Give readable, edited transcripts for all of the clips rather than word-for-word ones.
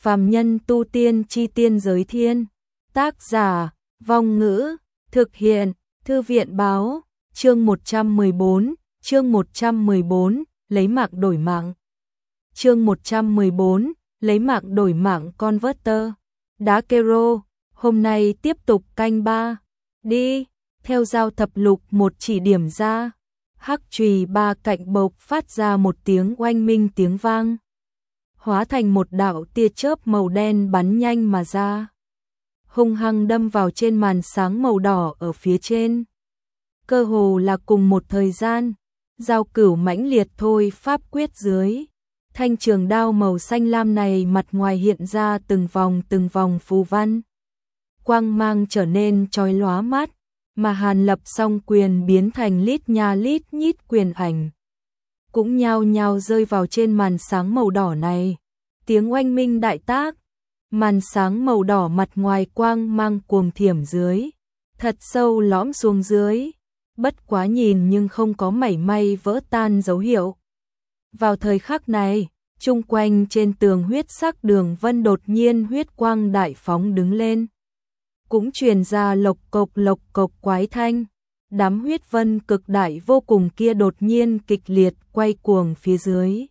Phàm nhân tu tiên chi tiên giới thiên. Tác giả, Vong Ngữ, thực hiện, Thư viện báo, chương 114, lấy mạng đổi mạng. Chương 114, lấy mạng đổi mạng Converter. Đá Kero, hôm nay tiếp tục canh 3. Đi, theo dao thập lục một chỉ điểm ra. Hắc chùy ba cạnh bộc phát ra một tiếng oanh minh tiếng vang. Hóa thành một đạo tia chớp màu đen bắn nhanh mà ra. Hung hăng đâm vào trên màn sáng màu đỏ ở phía trên. Cơ hồ là cùng một thời gian, giao cửu mãnh liệt thôi pháp quyết dưới. Thanh trường đao màu xanh lam này mặt ngoài hiện ra từng vòng phù văn. Quang mang trở nên chói lóa mắt, mà Hàn Lập song quyền biến thành lít nha lít nhít quyền ảnh. Cũng nhao nhao rơi vào trên màn sáng màu đỏ này. Tiếng oanh minh đại tác, màn sáng màu đỏ mặt ngoài quang mang cuồng thiểm dưới. Thật sâu lõm xuống dưới, bất quá nhìn nhưng không có mảy may vỡ tan dấu hiệu. Vào thời khắc này, chung quanh trên tường huyết sắc đường vân đột nhiên huyết quang đại phóng đứng lên. Cũng truyền ra lộc cộc quái thanh. Đám huyết vân cực đại vô cùng kia đột nhiên kịch liệt quay cuồng phía dưới.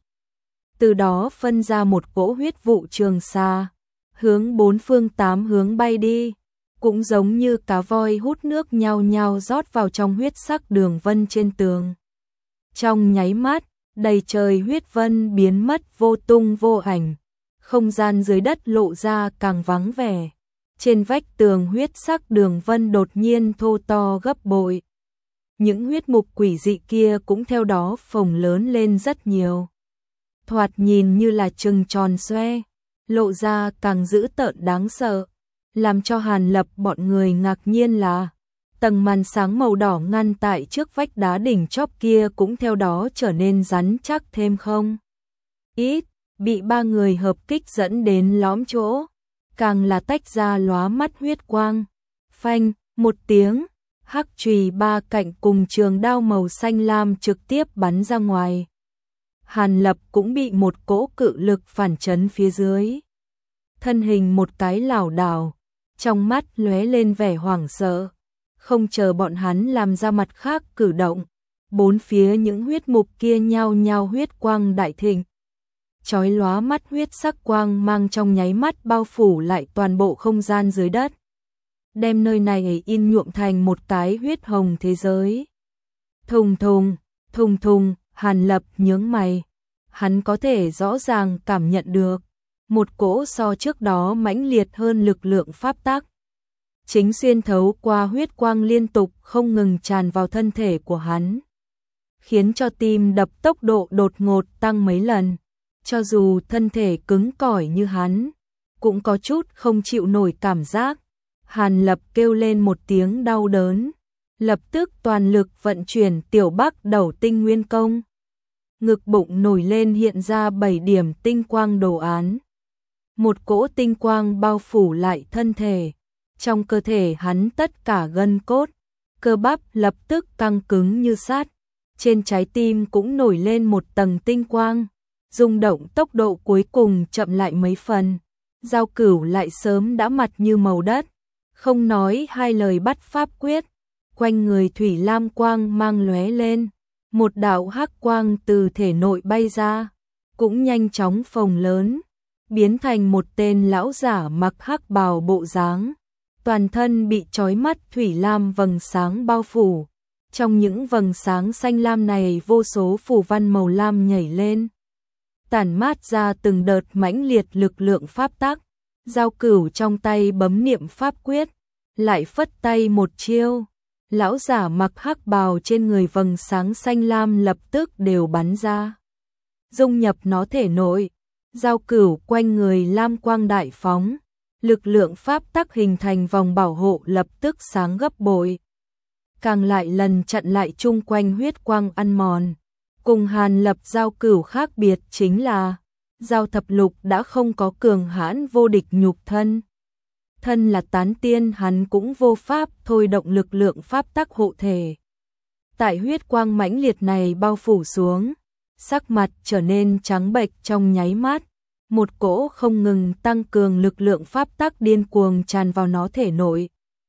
Từ đó phân ra một cỗ huyết vụ trường xa, hướng bốn phương tám hướng bay đi. Cũng giống như cá voi hút nước nhao nhao rót vào trong huyết sắc đường vân trên tường. Trong nháy mắt, đầy trời huyết vân biến mất vô tung vô ảnh. Không gian dưới đất lộ ra càng vắng vẻ. Trên vách tường huyết sắc đường vân đột nhiên thô to gấp bội. Những huyết mục quỷ dị kia cũng theo đó phồng lớn lên rất nhiều. Thoạt nhìn như là trừng tròn xoe, lộ ra càng dữ tợn đáng sợ. Làm cho Hàn Lập bọn người ngạc nhiên là tầng màn sáng màu đỏ ngăn tại trước vách đá đỉnh chóp kia cũng theo đó trở nên rắn chắc thêm không ít, bị ba người hợp kích dẫn đến lõm chỗ, càng là tách ra lóa mắt huyết quang. Phanh, một tiếng, hắc chùy ba cạnh cùng trường đao màu xanh lam trực tiếp bắn ra ngoài. Hàn Lập cũng bị một cỗ cự lực phản chấn phía dưới. Thân hình một cái lảo đảo, trong mắt lóe lên vẻ hoảng sợ. Không chờ bọn hắn làm ra mặt khác cử động, bốn phía những huyết mục kia nhao nhao huyết quang đại thịnh. Chói lóa mắt huyết sắc quang mang trong nháy mắt bao phủ lại toàn bộ không gian dưới đất. Đem nơi này in nhuộm thành một cái huyết hồng thế giới. Thùng thùng, Hàn Lập nhướng mày. Hắn có thể rõ ràng cảm nhận được một cỗ so trước đó mãnh liệt hơn lực lượng pháp tắc. Chính xuyên thấu qua huyết quang liên tục không ngừng tràn vào thân thể của hắn. Khiến cho tim đập tốc độ đột ngột tăng mấy lần. Cho dù thân thể cứng cỏi như hắn, cũng có chút không chịu nổi cảm giác. Hàn Lập kêu lên một tiếng đau đớn, lập tức toàn lực vận chuyển tiểu Bắc Đầu Tinh Nguyên Công. Ngực bụng nổi lên hiện ra 7 điểm tinh quang đồ án. Một cỗ tinh quang bao phủ lại thân thể. Trong cơ thể hắn tất cả gân cốt, cơ bắp lập tức căng cứng như sắt. Trên trái tim cũng nổi lên một tầng tinh quang. Rung động tốc độ cuối cùng chậm lại mấy phần. Giao cửu lại sớm đã mặt như màu đất. Không nói hai lời bắt pháp quyết. Quanh người thủy lam quang mang lóe lên. Một đạo hắc quang từ thể nội bay ra. Cũng nhanh chóng phồng lớn. Biến thành một tên lão giả mặc hắc bào bộ dáng. Toàn thân bị chói mắt thủy lam vầng sáng bao phủ. Trong những vầng sáng xanh lam này vô số phù văn màu lam nhảy lên. Tản mát ra từng đợt mãnh liệt lực lượng pháp tắc. Giao cửu trong tay bấm niệm pháp quyết, lại phất tay một chiêu. Lão giả mặc hắc bào trên người vầng sáng xanh lam lập tức đều bắn ra. Dung nhập nó thể nội. Giao cửu quanh người lam quang đại phóng. Lực lượng pháp tắc hình thành vòng bảo hộ lập tức sáng gấp bội. Càng lại lần chặn lại chung quanh huyết quang ăn mòn. Cùng Hàn Lập giao cửu khác biệt chính là giao thập lục đã không có cường hãn vô địch nhục thân. Thân là tán tiên hắn cũng vô pháp thôi động lực lượng pháp tắc hộ thể. Tại huyết quang mãnh liệt này bao phủ xuống, sắc mặt trở nên trắng bệch trong nháy mắt, một cỗ không ngừng tăng cường lực lượng pháp tắc điên cuồng tràn vào nó thể nội,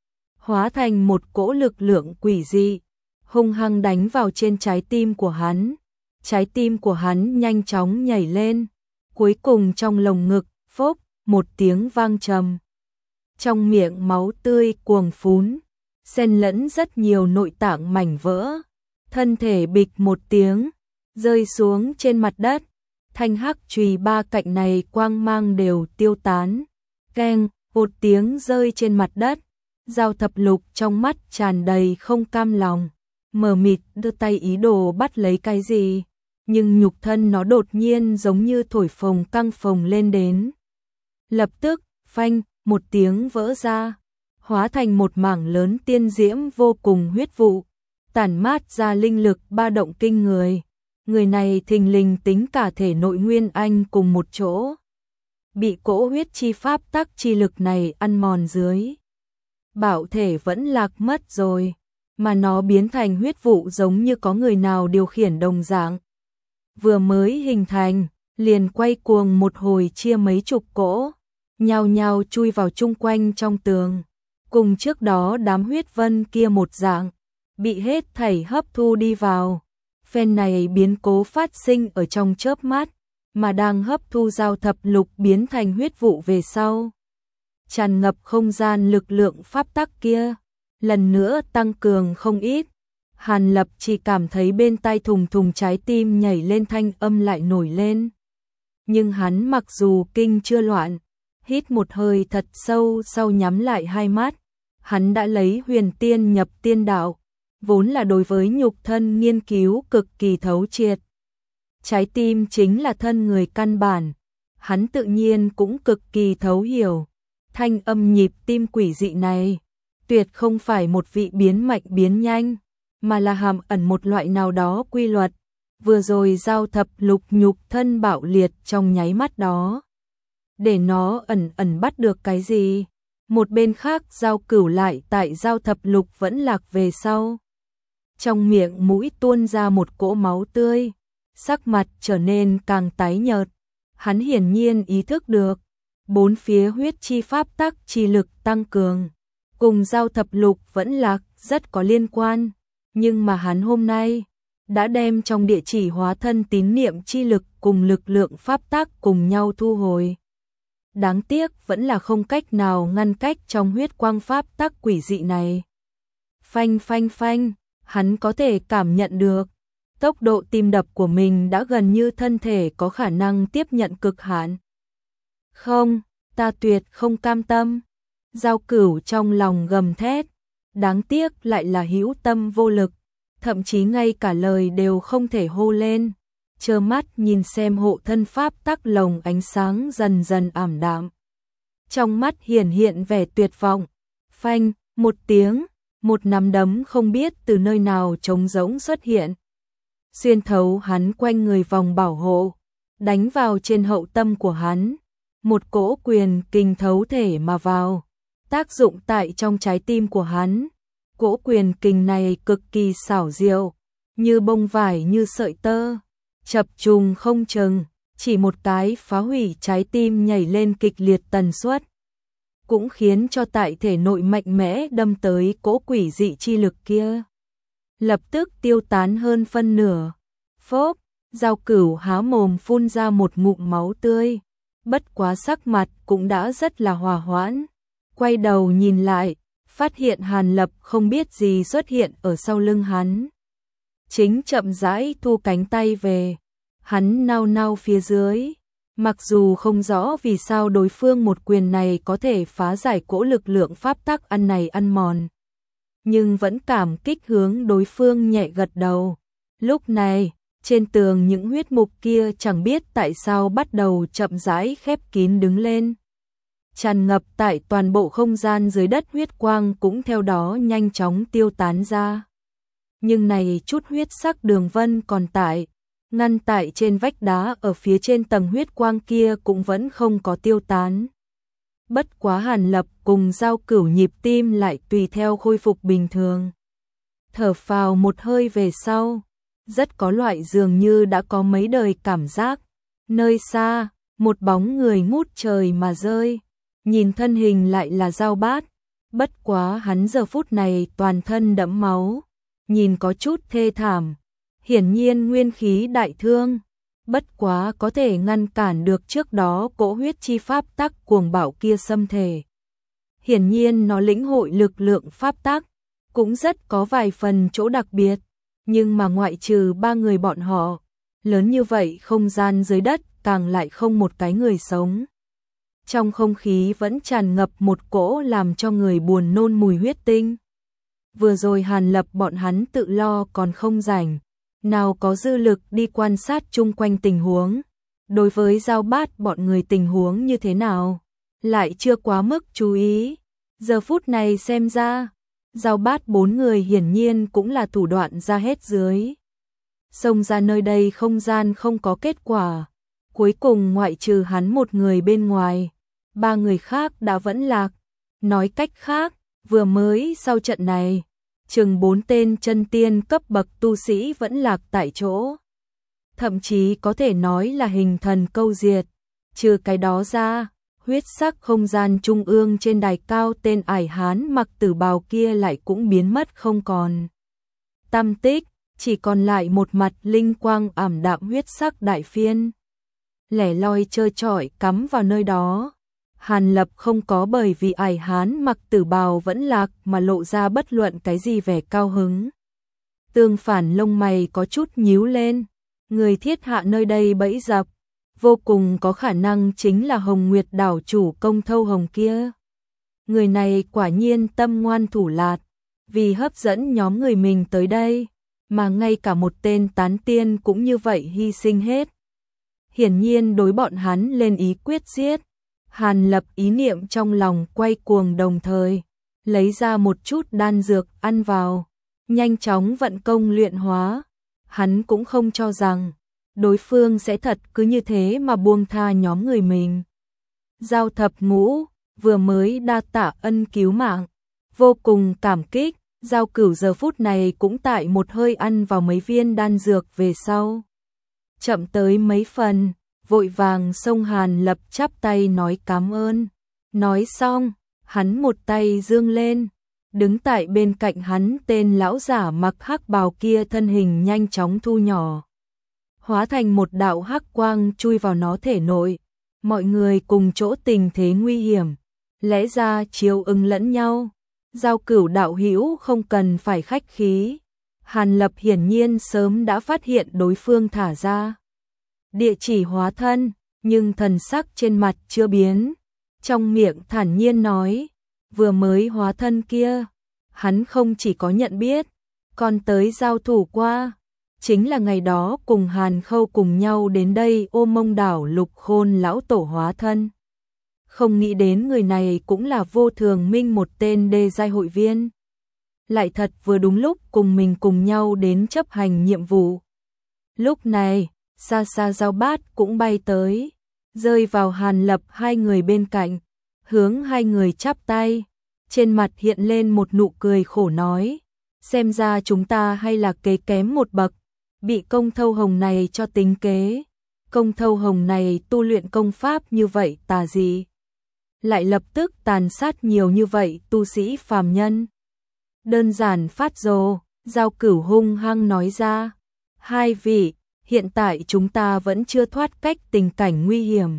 hóa thành một cỗ lực lượng quỷ dị, hung hăng đánh vào trên trái tim của hắn. Trái tim của hắn nhanh chóng nhảy lên, cuối cùng trong lồng ngực, phốc, một tiếng vang trầm. Trong miệng máu tươi cuồng phún, xen lẫn rất nhiều nội tạng mảnh vỡ, thân thể bịch một tiếng, rơi xuống trên mặt đất. Thanh hắc chùy ba cạnh này quang mang đều tiêu tán. Keng, một tiếng rơi trên mặt đất. Giao Thập Lục trong mắt tràn đầy không cam lòng, mờ mịt đưa tay ý đồ bắt lấy cái gì, nhưng nhục thân nó đột nhiên giống như thổi phồng căng phồng lên đến. Lập tức, phanh, một tiếng vỡ ra, hóa thành một mảng lớn tiên diễm vô cùng huyết vụ, tản mát ra linh lực ba động kinh người. Người này thình lình tính cả thể nội nguyên anh cùng một chỗ, bị cỗ huyết chi pháp tắc chi lực này ăn mòn dưới. Bảo thể vẫn lạc mất rồi, mà nó biến thành huyết vụ giống như có người nào điều khiển đồng dạng. Vừa mới hình thành, liền quay cuồng một hồi chia mấy chục cỗ, nhao nhao chui vào chung quanh trong tường. Cùng trước đó đám huyết vân kia một dạng, bị hết thảy hấp thu đi vào. Phen này biến cố phát sinh ở trong chớp mắt, mà đang hấp thu Giao Thập Lục biến thành huyết vụ về sau. Tràn ngập không gian lực lượng pháp tắc kia, lần nữa tăng cường không ít. Hàn Lập chỉ cảm thấy bên tai thùng thùng trái tim nhảy lên, thanh âm lại nổi lên. Nhưng hắn mặc dù kinh chưa loạn, hít một hơi thật sâu sau nhắm lại hai mắt, hắn đã lấy huyền tiên nhập tiên đạo, vốn là đối với nhục thân nghiên cứu cực kỳ thấu triệt. Trái tim chính là thân người căn bản, hắn tự nhiên cũng cực kỳ thấu hiểu. Thanh âm nhịp tim quỷ dị này, tuyệt không phải một vị biến mạnh biến nhanh, mà là hàm ẩn một loại nào đó quy luật. Vừa rồi Giao Thập Lục nhục thân bạo liệt trong nháy mắt đó, để nó ẩn ẩn bắt được cái gì. Một bên khác Giao Cửu lại tại Giao Thập Lục vẫn lạc về sau, trong miệng mũi tuôn ra một cỗ máu tươi, sắc mặt trở nên càng tái nhợt. Hắn hiển nhiên ý thức được, bốn phía huyết chi pháp tắc chi lực tăng cường, cùng Giao Thập Lục vẫn lạc rất có liên quan, nhưng mà hắn hôm nay đã đem trong địa chỉ hóa thân tín niệm chi lực cùng lực lượng pháp tắc cùng nhau thu hồi. Đáng tiếc vẫn là không cách nào ngăn cách trong huyết quang pháp tắc quỷ dị này. Phanh phanh phanh, hắn có thể cảm nhận được, tốc độ tim đập của mình đã gần như thân thể có khả năng tiếp nhận cực hạn. Không, ta tuyệt không cam tâm. Giao Cửu trong lòng gầm thét, đáng tiếc lại là hữu tâm vô lực, thậm chí ngay cả lời đều không thể hô lên, trơ mắt nhìn xem hộ thân pháp tắc lồng ánh sáng dần dần ảm đạm. Trong mắt hiển hiện vẻ tuyệt vọng, phanh, một tiếng, một nắm đấm không biết từ nơi nào trống rỗng xuất hiện. Xuyên thấu hắn quanh người vòng bảo hộ, đánh vào trên hậu tâm của hắn. Một cỗ quyền kình thấu thể mà vào, tác dụng tại trong trái tim của hắn. Cỗ quyền kình này cực kỳ xảo diệu, như bông vải như sợi tơ, chập trùng không chừng, chỉ một cái phá hủy trái tim nhảy lên kịch liệt tần suất, cũng khiến cho tại thể nội mạnh mẽ đâm tới cỗ quỷ dị chi lực kia, lập tức tiêu tán hơn phân nửa. Phốc, Giao Cửu há mồm phun ra một ngụm máu tươi, bất quá sắc mặt cũng đã rất là hòa hoãn. Quay đầu nhìn lại, phát hiện Hàn Lập không biết gì xuất hiện ở sau lưng hắn. Chính chậm rãi thu cánh tay về, hắn nao nao phía dưới. Mặc dù không rõ vì sao đối phương một quyền này có thể phá giải cỗ lực lượng pháp tắc ăn này ăn mòn, nhưng vẫn cảm kích hướng đối phương nhẹ gật đầu. Lúc này, trên tường những huyết mục kia chẳng biết tại sao bắt đầu chậm rãi khép kín đứng lên. Tràn ngập tại toàn bộ không gian dưới đất huyết quang cũng theo đó nhanh chóng tiêu tán ra. Nhưng này chút huyết sắc đường vân còn tại, ngăn tại trên vách đá ở phía trên tầng huyết quang kia cũng vẫn không có tiêu tán. Bất quá Hàn Lập cùng Giao Cửu nhịp tim lại tùy theo khôi phục bình thường. Thở phào một hơi về sau, rất có loại dường như đã có mấy đời cảm giác. Nơi xa, một bóng người ngút trời mà rơi, nhìn thân hình lại là Dao Bát, bất quá hắn giờ phút này toàn thân đẫm máu, nhìn có chút thê thảm, hiển nhiên nguyên khí đại thương, bất quá có thể ngăn cản được trước đó cỗ huyết chi pháp tắc cuồng bạo kia xâm thể. Hiển nhiên nó lĩnh hội lực lượng pháp tắc, cũng rất có vài phần chỗ đặc biệt, nhưng mà ngoại trừ ba người bọn họ, lớn như vậy không gian dưới đất càng lại không một cái người sống. Trong không khí vẫn tràn ngập một cỗ làm cho người buồn nôn mùi huyết tinh. Vừa rồi Hàn Lập bọn hắn tự lo còn không rảnh, nào có dư lực đi quan sát chung quanh tình huống. Đối với Dao Bát bọn người tình huống như thế nào, lại chưa quá mức chú ý. Giờ phút này xem ra, Dao Bát bốn người hiển nhiên cũng là thủ đoạn ra hết dưới. Xông ra nơi đây không gian không có kết quả. Cuối cùng ngoại trừ hắn một người bên ngoài, ba người khác đã vẫn lạc. Nói cách khác, vừa mới sau trận này, chừng 4 tên chân tiên cấp bậc tu sĩ vẫn lạc tại chỗ. Thậm chí có thể nói là hình thần câu diệt. Trừ cái đó ra, huyết sắc không gian trung ương trên đài cao tên ải hán mặc tử bào kia lại cũng biến mất không còn tăm tích, chỉ còn lại một mặt linh quang ảm đạm huyết sắc đại phiên. Lẻ loi trơ trọi cắm vào nơi đó. Hàn Lập không có bởi vì ải hán mặc tử bào vẫn lạc mà lộ ra bất luận cái gì vẻ cao hứng. Tương phản lông mày có chút nhíu lên, người thiết hạ nơi đây bẫy dập, vô cùng có khả năng chính là Hồng Nguyệt đảo chủ Công Thâu Hồng kia. Người này quả nhiên tâm ngoan thủ lạt, vì hấp dẫn nhóm người mình tới đây, mà ngay cả một tên tán tiên cũng như vậy hy sinh hết. Hiển nhiên đối bọn hắn lên ý quyết giết. Hàn Lập ý niệm trong lòng quay cuồng đồng thời, lấy ra một chút đan dược ăn vào, nhanh chóng vận công luyện hóa. Hắn cũng không cho rằng đối phương sẽ thật cứ như thế mà buông tha nhóm người mình. Giao Thập Ngũ vừa mới đa tạ ân cứu mạng, vô cùng cảm kích. Giao Cửu giờ phút này cũng tại một hơi ăn vào mấy viên đan dược về sau, chậm tới mấy phần, vội vàng xông Hàn Lập chắp tay nói cảm ơn. Nói xong, hắn một tay giương lên, đứng tại bên cạnh hắn tên lão giả mặc hắc bào kia thân hình nhanh chóng thu nhỏ, hóa thành một đạo hắc quang chui vào nó thể nội. Mọi người cùng chỗ tình thế nguy hiểm, lẽ ra chiếu ứng lẫn nhau. Giao Cửu đạo hữu không cần phải khách khí. Hàn Lập hiển nhiên sớm đã phát hiện đối phương thả ra địa chỉ hóa thân, nhưng thần sắc trên mặt chưa biến, trong miệng thản nhiên nói, vừa mới hóa thân kia, hắn không chỉ có nhận biết, còn tới giao thủ qua, chính là ngày đó cùng Hàn Khâu cùng nhau đến đây Ô Mông đảo Lục Khôn lão tổ hóa thân. Không nghĩ đến người này cũng là Vô Thường Minh một tên đê giai hội viên. Lại thật vừa đúng lúc cùng mình cùng nhau đến chấp hành nhiệm vụ. Lúc này, xa xa Dao Bát cũng bay tới, rơi vào Hàn Lập hai người bên cạnh, hướng hai người chắp tay, trên mặt hiện lên một nụ cười khổ nói, xem ra chúng ta hay là kế kém một bậc, bị Công Thâu Hồng này cho tính kế. Công Thâu Hồng này tu luyện công pháp như vậy tà dị, lại lập tức tàn sát nhiều như vậy tu sĩ phàm nhân. Đơn giản phát rồ, Giao Cửu hung hăng nói ra, hai vị, hiện tại chúng ta vẫn chưa thoát cách tình cảnh nguy hiểm.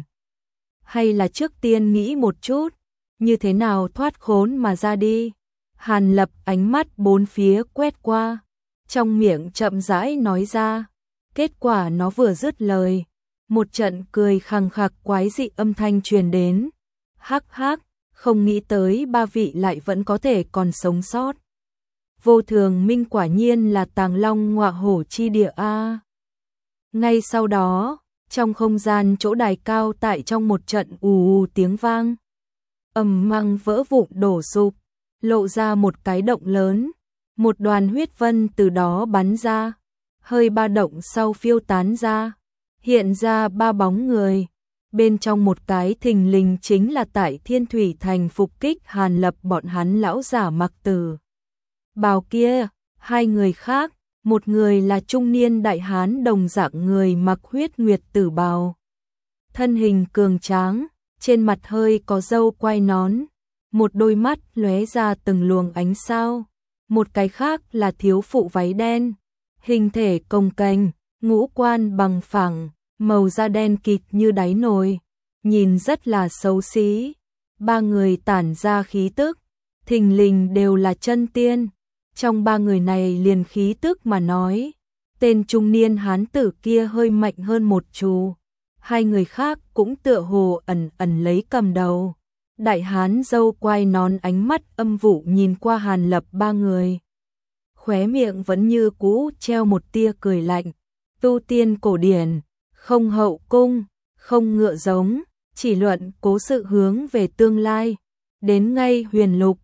Hay là trước tiên nghĩ một chút, như thế nào thoát khốn mà ra đi. Hàn Lập ánh mắt bốn phía quét qua, trong miệng chậm rãi nói ra. Kết quả nó vừa dứt lời, một trận cười khằng khặc quái dị âm thanh truyền đến. Hắc hắc, không nghĩ tới ba vị lại vẫn có thể còn sống sót. Vô Thường Minh quả nhiên là tàng long ngọa hổ chi địa a. Ngay sau đó, trong không gian chỗ đài cao tại trong một trận ù tiếng vang, ầm mang vỡ vụn đổ sụp, lộ ra một cái động lớn, một đoàn huyết vân từ đó bắn ra, hơi ba động sau phiêu tán ra, hiện ra ba bóng người. Bên trong một cái thình lình chính là tại Thiên Thủy Thành phục kích Hàn Lập bọn hắn lão giả mặc tử bào kia, hai người khác, một người là trung niên đại hán đồng dạng người mặc huyết nguyệt tử bào, thân hình cường tráng, trên mặt hơi có râu quai nón, một đôi mắt lóe ra từng luồng ánh sao, một cái khác là thiếu phụ váy đen, hình thể cồng kềnh, ngũ quan bằng phẳng, màu da đen kịt như đáy nồi, nhìn rất là xấu xí. Ba người tản ra khí tức, thình lình đều là chân tiên. Trong ba người này liền khí tức mà nói, tên trung niên hán tử kia hơi mạnh hơn một chút. Hai người khác cũng tựa hồ ẩn ẩn lấy cầm đầu. Đại hán râu quai nón ánh mắt âm vụ nhìn qua Hàn Lập ba người. Khóe miệng vẫn như cũ treo một tia cười lạnh. Tu tiên cổ điển, không hậu cung, không ngựa giống, chỉ luận cố sự hướng về tương lai. Đến ngay huyền lục,